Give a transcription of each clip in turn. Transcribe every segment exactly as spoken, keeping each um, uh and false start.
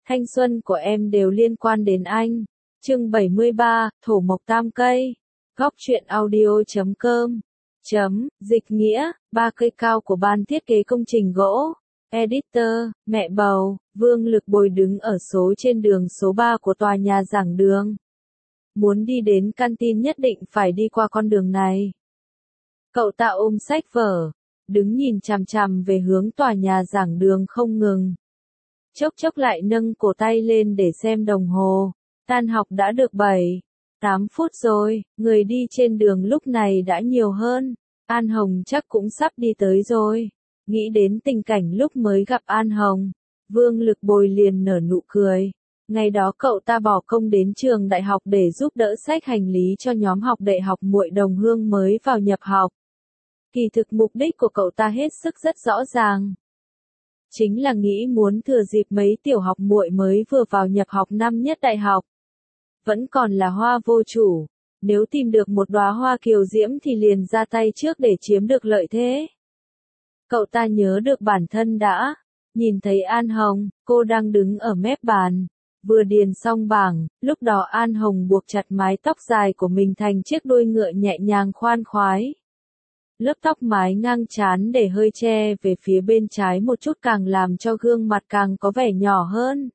Thanh xuân của em đều liên quan đến anh. Chương bảy mươi ba, Thổ Mộc Tam Cây. Góc truyện audio chấm com. Chấm, dịch nghĩa, ba cây cao của ban thiết kế công trình gỗ. Editor, mẹ bầu, Vương Lực Bồi đứng ở số trên đường số ba của tòa nhà giảng đường. Muốn đi đến canteen nhất định phải đi qua con đường này. Cậu ta ôm sách vở, đứng nhìn chằm chằm về hướng tòa nhà giảng đường không ngừng. Chốc chốc lại nâng cổ tay lên để xem đồng hồ. Tan học đã được bảy, tám phút rồi, người đi trên đường lúc này đã nhiều hơn. An Hồng chắc cũng sắp đi tới rồi. Nghĩ đến tình cảnh lúc mới gặp An Hồng, Vương Lực Bồi liền nở nụ cười. Ngày đó cậu ta bỏ công đến trường đại học để giúp đỡ xách hành lý cho nhóm học đại học muội đồng hương mới vào nhập học. Kỳ thực mục đích của cậu ta hết sức rất rõ ràng. Chính là nghĩ muốn thừa dịp mấy tiểu học muội mới vừa vào nhập học năm nhất đại học. Vẫn còn là hoa vô chủ, nếu tìm được một đóa hoa kiều diễm thì liền ra tay trước để chiếm được lợi thế. Cậu ta nhớ được bản thân đã nhìn thấy An Hồng, cô đang đứng ở mép bàn, vừa điền xong bảng, lúc đó An Hồng buộc chặt mái tóc dài của mình thành chiếc đuôi ngựa nhẹ nhàng khoan khoái. Lớp tóc mái ngang trán để hơi che về phía bên trái một chút càng làm cho gương mặt càng có vẻ nhỏ hơn.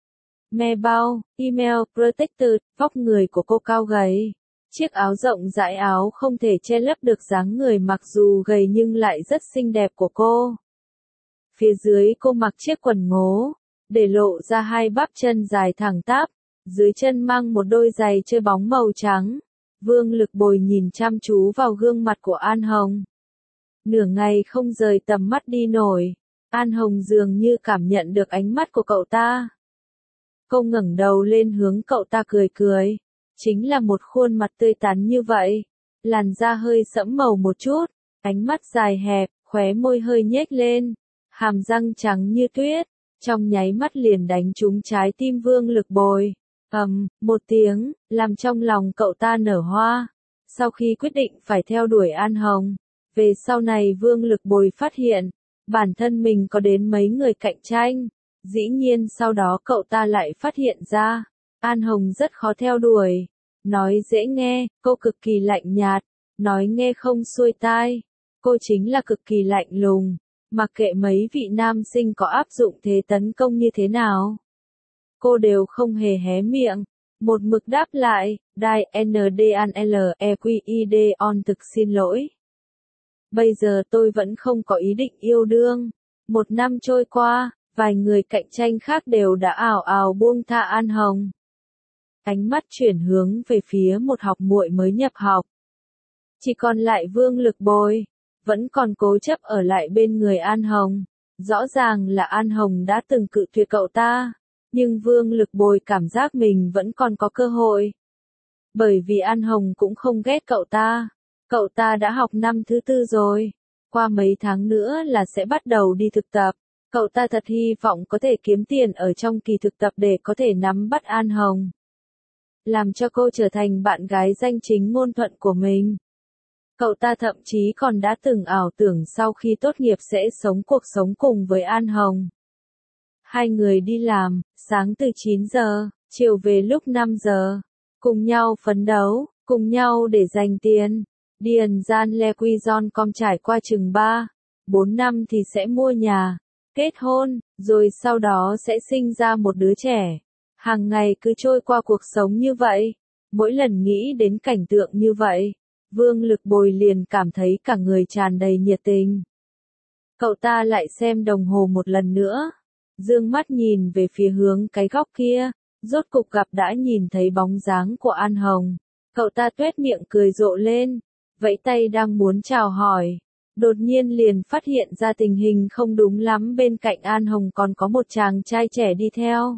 Me bao, email, protector, vóc người của cô cao gầy. Chiếc áo rộng dãi áo không thể che lấp được dáng người mặc dù gầy nhưng lại rất xinh đẹp của cô. Phía dưới cô mặc chiếc quần ngố, để lộ ra hai bắp chân dài thẳng tắp, dưới chân mang một đôi giày chơi bóng màu trắng. Vương Lực Bồi nhìn chăm chú vào gương mặt của An Hồng. Nửa ngày không rời tầm mắt đi nổi, An Hồng dường như cảm nhận được ánh mắt của cậu ta. Cô ngẩng đầu lên hướng cậu ta cười cười. Chính là một khuôn mặt tươi tắn như vậy. Làn da hơi sẫm màu một chút, ánh mắt dài hẹp, khóe môi hơi nhếch lên, hàm răng trắng như tuyết, trong nháy mắt liền đánh trúng trái tim Vương Lực Bồi. Ầm, một tiếng, làm trong lòng cậu ta nở hoa. Sau khi quyết định phải theo đuổi An Hồng, về sau này Vương Lực Bồi phát hiện, bản thân mình có đến mấy người cạnh tranh. Dĩ nhiên sau đó cậu ta lại phát hiện ra, An Hồng rất khó theo đuổi. Nói dễ nghe, cô cực kỳ lạnh nhạt, nói nghe không xuôi tai. Cô chính là cực kỳ lạnh lùng, mặc kệ mấy vị nam sinh có áp dụng thế tấn công như thế nào. Cô đều không hề hé miệng, một mực đáp lại, đai N D N L E Q I D on thực xin lỗi. Bây giờ tôi vẫn không có ý định yêu đương. Một năm trôi qua, vài người cạnh tranh khác đều đã ào ào buông tha An Hồng. Ánh mắt chuyển hướng về phía một học muội mới nhập học. Chỉ còn lại Vương Lực Bồi, vẫn còn cố chấp ở lại bên người An Hồng. Rõ ràng là An Hồng đã từng cự tuyệt cậu ta, nhưng Vương Lực Bồi cảm giác mình vẫn còn có cơ hội. Bởi vì An Hồng cũng không ghét cậu ta. Cậu ta đã học năm thứ tư rồi, qua mấy tháng nữa là sẽ bắt đầu đi thực tập. Cậu ta thật hy vọng có thể kiếm tiền ở trong kỳ thực tập để có thể nắm bắt An Hồng, làm cho cô trở thành bạn gái danh chính ngôn thuận của mình. Cậu ta thậm chí còn đã từng ảo tưởng sau khi tốt nghiệp sẽ sống cuộc sống cùng với An Hồng. Hai người đi làm, sáng từ chín giờ, chiều về lúc năm giờ, cùng nhau phấn đấu, cùng nhau để dành tiền. Điền gian Le Quy Gion Com trải qua chừng ba, bốn năm thì sẽ mua nhà, kết hôn, rồi sau đó sẽ sinh ra một đứa trẻ. Hàng ngày cứ trôi qua cuộc sống như vậy. Mỗi lần nghĩ đến cảnh tượng như vậy, Vương Lực Bồi liền cảm thấy cả người tràn đầy nhiệt tình. Cậu ta lại xem đồng hồ một lần nữa, dương mắt nhìn về phía hướng cái góc kia, rốt cục gặp đã nhìn thấy bóng dáng của An Hồng. Cậu ta tuét miệng cười rộ lên, vẫy tay đang muốn chào hỏi. Đột nhiên liền phát hiện ra tình hình không đúng lắm, bên cạnh An Hồng còn có một chàng trai trẻ đi theo.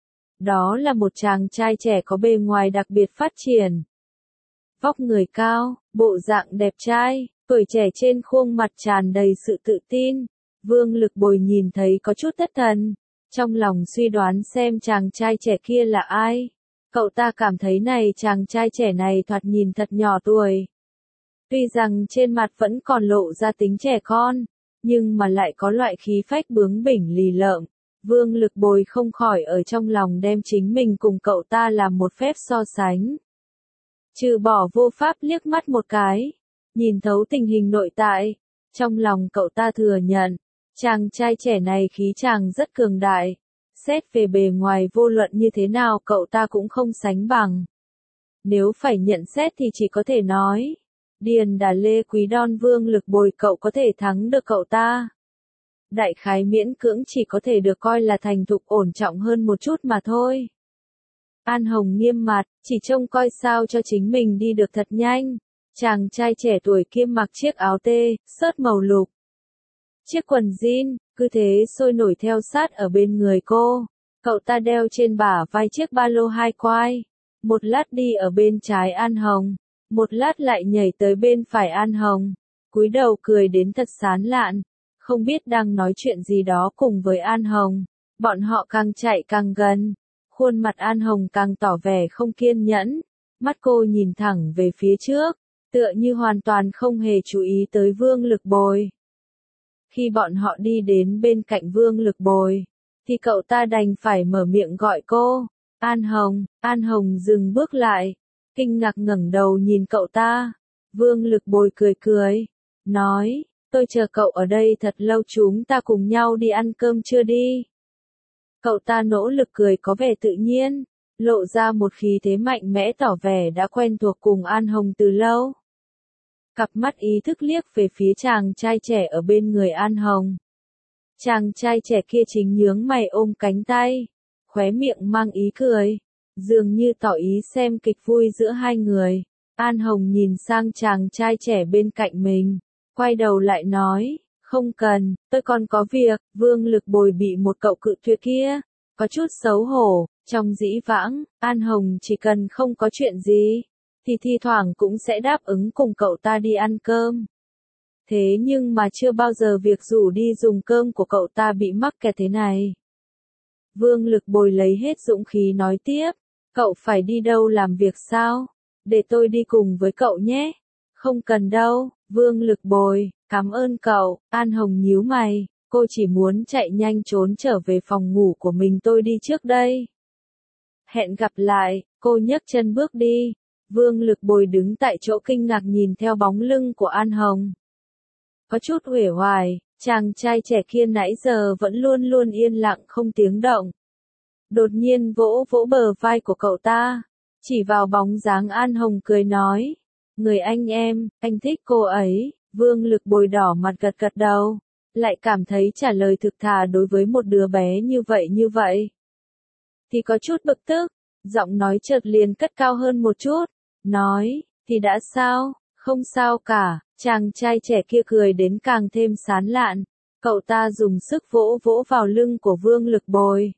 Đó là một chàng trai trẻ có bề ngoài đặc biệt phát triển. Vóc người cao, bộ dạng đẹp trai, tuổi trẻ trên khuôn mặt tràn đầy sự tự tin. Vương Lực Bồi nhìn thấy có chút thất thần, trong lòng suy đoán xem chàng trai trẻ kia là ai. Cậu ta cảm thấy này chàng trai trẻ này thoạt nhìn thật nhỏ tuổi. Tuy rằng trên mặt vẫn còn lộ ra tính trẻ con, nhưng mà lại có loại khí phách bướng bỉnh lì lợm. Vương Lực Bồi không khỏi ở trong lòng đem chính mình cùng cậu ta làm một phép so sánh. Trừ bỏ vô pháp liếc mắt một cái, nhìn thấu tình hình nội tại, trong lòng cậu ta thừa nhận, chàng trai trẻ này khí chàng rất cường đại, xét về bề ngoài vô luận như thế nào cậu ta cũng không sánh bằng. Nếu phải nhận xét thì chỉ có thể nói, Điền Đà Lê Quý Đon Vương Lực Bồi cậu có thể thắng được cậu ta. Đại khái miễn cưỡng chỉ có thể được coi là thành thục ổn trọng hơn một chút mà thôi. An Hồng nghiêm mặt, chỉ trông coi sao cho chính mình đi được thật nhanh. Chàng trai trẻ tuổi kia mặc chiếc áo tê, sớt màu lục. Chiếc quần jean, cứ thế sôi nổi theo sát ở bên người cô. Cậu ta đeo trên bả vai chiếc ba lô hai quai. Một lát đi ở bên trái An Hồng, một lát lại nhảy tới bên phải An Hồng. Cúi đầu cười đến thật sán lạn, không biết đang nói chuyện gì đó cùng với An Hồng. Bọn họ càng chạy càng gần, khuôn mặt An Hồng càng tỏ vẻ không kiên nhẫn. Mắt cô nhìn thẳng về phía trước, tựa như hoàn toàn không hề chú ý tới Vương Lực Bồi. Khi bọn họ đi đến bên cạnh Vương Lực Bồi, thì cậu ta đành phải mở miệng gọi cô. An Hồng, An Hồng dừng bước lại, kinh ngạc ngẩng đầu nhìn cậu ta. Vương Lực Bồi cười cười, nói, tôi chờ cậu ở đây thật lâu, chúng ta cùng nhau đi ăn cơm trưa đi. Cậu ta nỗ lực cười có vẻ tự nhiên, lộ ra một khí thế mạnh mẽ tỏ vẻ đã quen thuộc cùng An Hồng từ lâu. Cặp mắt ý thức liếc về phía chàng trai trẻ ở bên người An Hồng. Chàng trai trẻ kia chính nhướng mày ôm cánh tay, khóe miệng mang ý cười, dường như tỏ ý xem kịch vui giữa hai người. An Hồng nhìn sang chàng trai trẻ bên cạnh mình, quay đầu lại nói, không cần, tôi còn có việc. Vương Lực Bồi bị một cậu cự tuyệt kia, có chút xấu hổ. Trong dĩ vãng, An Hồng chỉ cần không có chuyện gì, thì thi thoảng cũng sẽ đáp ứng cùng cậu ta đi ăn cơm. Thế nhưng mà chưa bao giờ việc rủ đi dùng cơm của cậu ta bị mắc kẹt thế này. Vương Lực Bồi lấy hết dũng khí nói tiếp, cậu phải đi đâu làm việc sao? Để tôi đi cùng với cậu nhé. Không cần đâu, Vương Lực Bồi, cảm ơn cậu. An Hồng nhíu mày, cô chỉ muốn chạy nhanh trốn trở về phòng ngủ của mình, tôi đi trước đây. Hẹn gặp lại, cô nhấc chân bước đi. Vương Lực Bồi đứng tại chỗ kinh ngạc nhìn theo bóng lưng của An Hồng. Có chút uể oải, chàng trai trẻ kia nãy giờ vẫn luôn luôn yên lặng không tiếng động. Đột nhiên vỗ vỗ bờ vai của cậu ta, chỉ vào bóng dáng An Hồng cười nói, người anh em, anh thích cô ấy. Vương Lực Bồi đỏ mặt gật gật đầu, lại cảm thấy trả lời thực thà đối với một đứa bé như vậy như vậy thì có chút bực tức, giọng nói chợt liền cất cao hơn một chút, nói, thì đã sao, không sao cả. Chàng trai trẻ kia cười đến càng thêm sán lạn, cậu ta dùng sức vỗ vỗ vào lưng của Vương Lực Bồi.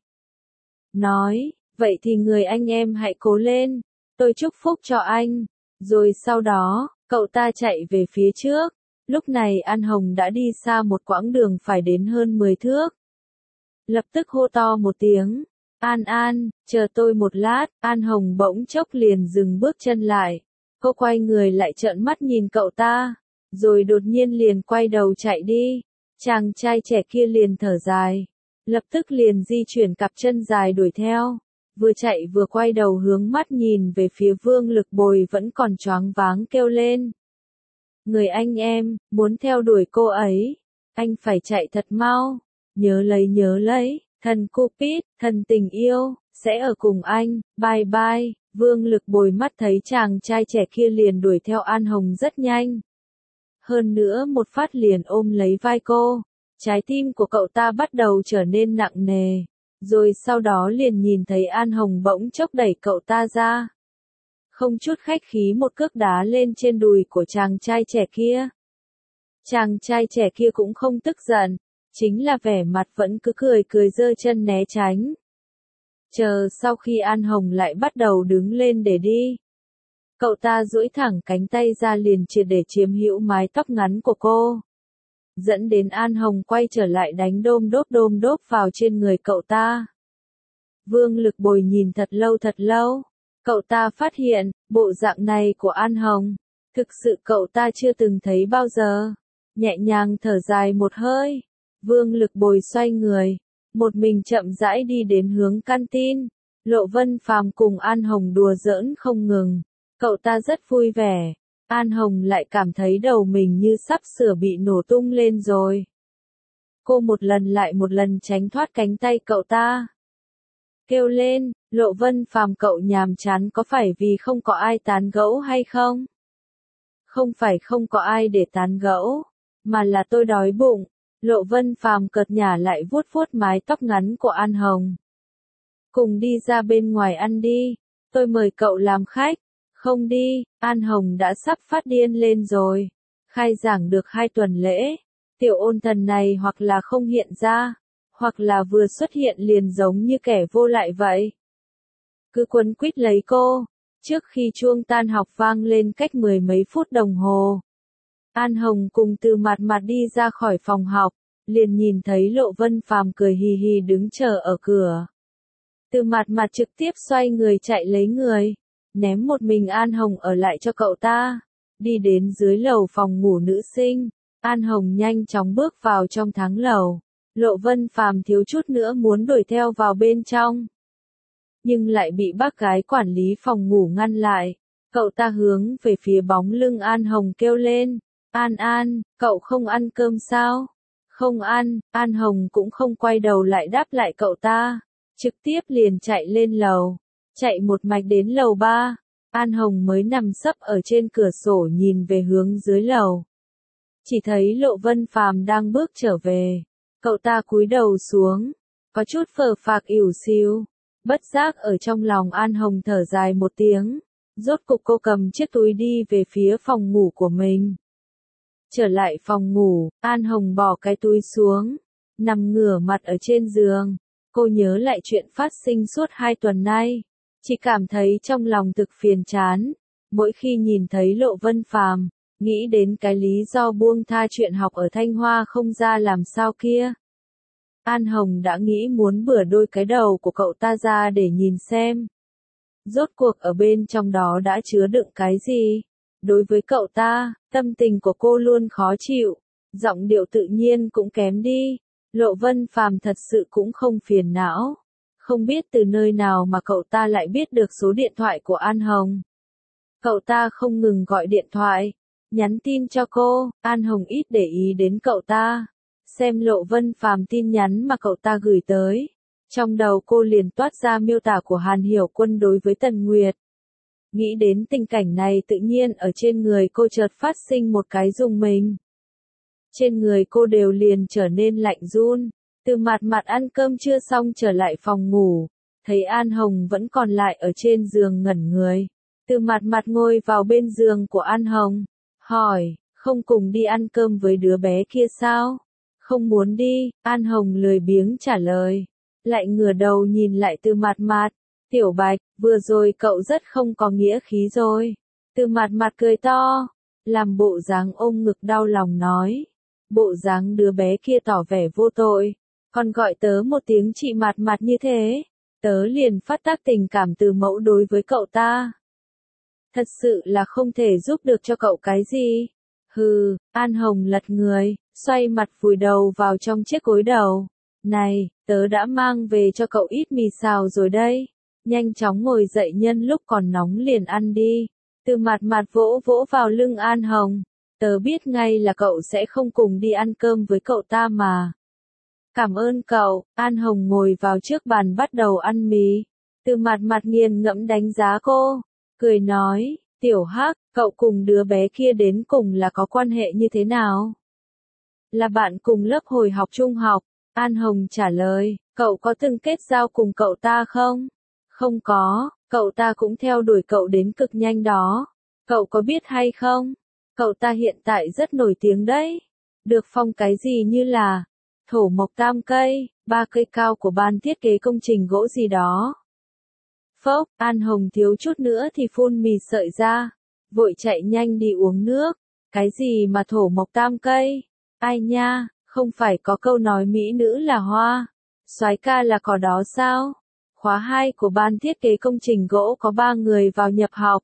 Nói, vậy thì người anh em hãy cố lên, tôi chúc phúc cho anh. Rồi sau đó, cậu ta chạy về phía trước, lúc này An Hồng đã đi xa một quãng đường phải đến hơn mười thước. Lập tức hô to một tiếng, An An, chờ tôi một lát. An Hồng bỗng chốc liền dừng bước chân lại, cô quay người lại trợn mắt nhìn cậu ta, rồi đột nhiên liền quay đầu chạy đi. Chàng trai trẻ kia liền thở dài, lập tức liền di chuyển cặp chân dài đuổi theo, vừa chạy vừa quay đầu hướng mắt nhìn về phía Vương Lực Bồi vẫn còn choáng váng kêu lên. Người anh em, muốn theo đuổi cô ấy, anh phải chạy thật mau, nhớ lấy nhớ lấy, thần Cupid, thần tình yêu, sẽ ở cùng anh, bye bye. Vương Lực Bồi mắt thấy chàng trai trẻ kia liền đuổi theo An Hồng rất nhanh. Hơn nữa một phát liền ôm lấy vai cô, trái tim của cậu ta bắt đầu trở nên nặng nề, rồi sau đó liền nhìn thấy An Hồng bỗng chốc đẩy cậu ta ra. Không chút khách khí một cước đá lên trên đùi của chàng trai trẻ kia. Chàng trai trẻ kia cũng không tức giận, chính là vẻ mặt vẫn cứ cười cười giơ chân né tránh. Chờ sau khi An Hồng lại bắt đầu đứng lên để đi, cậu ta duỗi thẳng cánh tay ra liền triệt để chiếm hữu mái tóc ngắn của cô, dẫn đến An Hồng quay trở lại đánh đôm đốp đôm đốp vào trên người cậu ta. Vương Lực Bồi nhìn thật lâu thật lâu, cậu ta phát hiện, bộ dạng này của An Hồng, thực sự cậu ta chưa từng thấy bao giờ. Nhẹ nhàng thở dài một hơi, Vương Lực Bồi xoay người, một mình chậm rãi đi đến hướng canteen. Lộ Vân Phàm cùng An Hồng đùa giỡn không ngừng. Cậu ta rất vui vẻ. An Hồng lại cảm thấy đầu mình như sắp sửa bị nổ tung lên rồi. Cô một lần lại một lần tránh thoát cánh tay cậu ta. Kêu lên, Lộ Vân Phàm cậu nhàm chán có phải vì không có ai tán gẫu hay không? Không phải không có ai để tán gẫu, mà là tôi đói bụng. Lộ Vân Phàm cợt nhả lại vuốt vuốt mái tóc ngắn của An Hồng. Cùng đi ra bên ngoài ăn đi, tôi mời cậu làm khách. Không đi, An Hồng đã sắp phát điên lên rồi. Khai giảng được hai tuần lễ, tiểu ôn thần này hoặc là không hiện ra, hoặc là vừa xuất hiện liền giống như kẻ vô lại vậy. Cứ quấn quýt lấy cô, trước khi chuông tan học vang lên cách mười mấy phút đồng hồ. An Hồng cùng Từ Mạt Mạt đi ra khỏi phòng học, liền nhìn thấy Lộ Vân Phàm cười hì hì đứng chờ ở cửa. Từ Mạt Mạt trực tiếp xoay người chạy lấy người, ném một mình An Hồng ở lại cho cậu ta. Đi đến dưới lầu phòng ngủ nữ sinh, An Hồng nhanh chóng bước vào trong thang lầu. Lộ Vân Phàm thiếu chút nữa muốn đuổi theo vào bên trong, nhưng lại bị bác gái quản lý phòng ngủ ngăn lại. Cậu ta hướng về phía bóng lưng An Hồng kêu lên, An An, cậu không ăn cơm sao? Không ăn, An Hồng cũng không quay đầu lại đáp lại cậu ta, trực tiếp liền chạy lên lầu, chạy một mạch đến lầu ba. An Hồng mới nằm sấp ở trên cửa sổ nhìn về hướng dưới lầu. Chỉ thấy Lộ Vân Phàm đang bước trở về. Cậu ta cúi đầu xuống, có chút phờ phạc ỉu xìu. Bất giác ở trong lòng An Hồng thở dài một tiếng. Rốt cục cô cầm chiếc túi đi về phía phòng ngủ của mình. Trở lại phòng ngủ, An Hồng bỏ cái túi xuống, nằm ngửa mặt ở trên giường. Cô nhớ lại chuyện phát sinh suốt hai tuần nay, chỉ cảm thấy trong lòng thực phiền chán. Mỗi khi nhìn thấy Lộ Vân Phàm, nghĩ đến cái lý do buông tha chuyện học ở Thanh Hoa không ra làm sao kia. An Hồng đã nghĩ muốn bừa đôi cái đầu của cậu ta ra để nhìn xem. Rốt cuộc ở bên trong đó đã chứa đựng cái gì? Đối với cậu ta, tâm tình của cô luôn khó chịu, giọng điệu tự nhiên cũng kém đi. Lộ Vân Phàm thật sự cũng không phiền não. Không biết từ nơi nào mà cậu ta lại biết được số điện thoại của An Hồng. Cậu ta không ngừng gọi điện thoại, nhắn tin cho cô. An Hồng ít để ý đến cậu ta, xem Lộ Vân Phàm tin nhắn mà cậu ta gửi tới. Trong đầu cô liền toát ra miêu tả của Hàn Hiểu Quân đối với Tần Nguyệt. Nghĩ đến tình cảnh này tự nhiên ở trên người cô chợt phát sinh một cái rùng mình. Trên người cô đều liền trở nên lạnh run. Từ Mạt Mạt ăn cơm chưa xong trở lại phòng ngủ, thấy An Hồng vẫn còn lại ở trên giường ngẩn người. Từ Mạt Mạt ngồi vào bên giường của An Hồng, hỏi, không cùng đi ăn cơm với đứa bé kia sao? Không muốn đi, An Hồng lười biếng trả lời. Lại ngửa đầu nhìn lại Từ Mạt Mạt, Tiểu Bạch, vừa rồi cậu rất không có nghĩa khí rồi. Từ Mạt Mạt cười to, làm bộ dáng ôm ngực đau lòng nói. Bộ dáng đứa bé kia tỏ vẻ vô tội, còn gọi tớ một tiếng chị Mạt Mạt như thế, tớ liền phát tác tình cảm từ mẫu đối với cậu ta. Thật sự là không thể giúp được cho cậu cái gì. Hừ, An Hồng lật người, xoay mặt vùi đầu vào trong chiếc gối đầu. Này, tớ đã mang về cho cậu ít mì xào rồi đây. Nhanh chóng ngồi dậy nhân lúc còn nóng liền ăn đi. Từ Mạt Mạt vỗ vỗ vào lưng An Hồng. Tớ biết ngay là cậu sẽ không cùng đi ăn cơm với cậu ta mà. Cảm ơn cậu. An Hồng ngồi vào trước bàn bắt đầu ăn mì. Từ Mạt Mạt nghiền ngẫm đánh giá cô, cười nói, Tiểu Hắc, cậu cùng đứa bé kia đến cùng là có quan hệ như thế nào? Là bạn cùng lớp hồi học trung học. An Hồng trả lời, cậu có từng kết giao cùng cậu ta không? Không có, cậu ta cũng theo đuổi cậu đến cực nhanh đó. Cậu có biết hay không? Cậu ta hiện tại rất nổi tiếng đấy. Được phong cái gì như là thổ mộc tam cây, ba cây cao của ban thiết kế công trình gỗ gì đó. Phốc, An Hồng thiếu chút nữa thì phun mì sợi ra, vội chạy nhanh đi uống nước. Cái gì mà thổ mộc tam cây? Ai nha, không phải có câu nói mỹ nữ là hoa, soái ca là cỏ đó sao? Khóa hai của ban thiết kế công trình gỗ có ba người vào nhập học,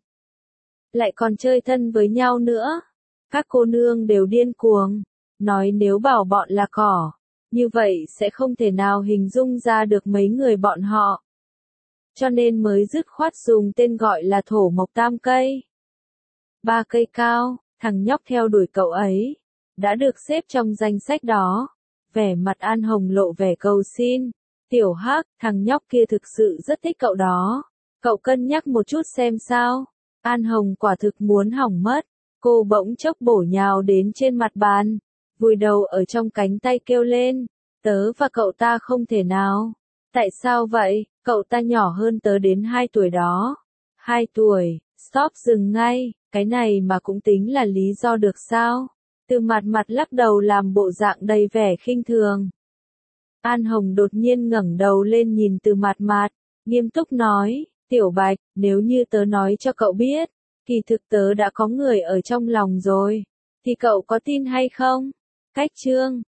lại còn chơi thân với nhau nữa. Các cô nương đều điên cuồng, nói nếu bảo bọn là cỏ, như vậy sẽ không thể nào hình dung ra được mấy người bọn họ. Cho nên mới dứt khoát dùng tên gọi là thổ mộc tam cây. Ba cây cao, thằng nhóc theo đuổi cậu ấy, đã được xếp trong danh sách đó. Vẻ mặt An Hồng lộ vẻ cầu xin. Tiểu Hắc, thằng nhóc kia thực sự rất thích cậu đó. Cậu cân nhắc một chút xem sao. An Hồng quả thực muốn hỏng mất. Cô bỗng chốc bổ nhào đến trên mặt bàn, vùi đầu ở trong cánh tay kêu lên. Tớ và cậu ta không thể nào. Tại sao vậy? Cậu ta nhỏ hơn tớ đến hai tuổi đó. Hai tuổi, stop dừng ngay, cái này mà cũng tính là lý do được sao? Từ mặt mặt lắc đầu làm bộ dạng đầy vẻ khinh thường. An Hồng đột nhiên ngẩng đầu lên nhìn từ mặt mặt, nghiêm túc nói, Tiểu Bạch, nếu như tớ nói cho cậu biết, kỳ thực tớ đã có người ở trong lòng rồi, thì cậu có tin hay không? Cách chương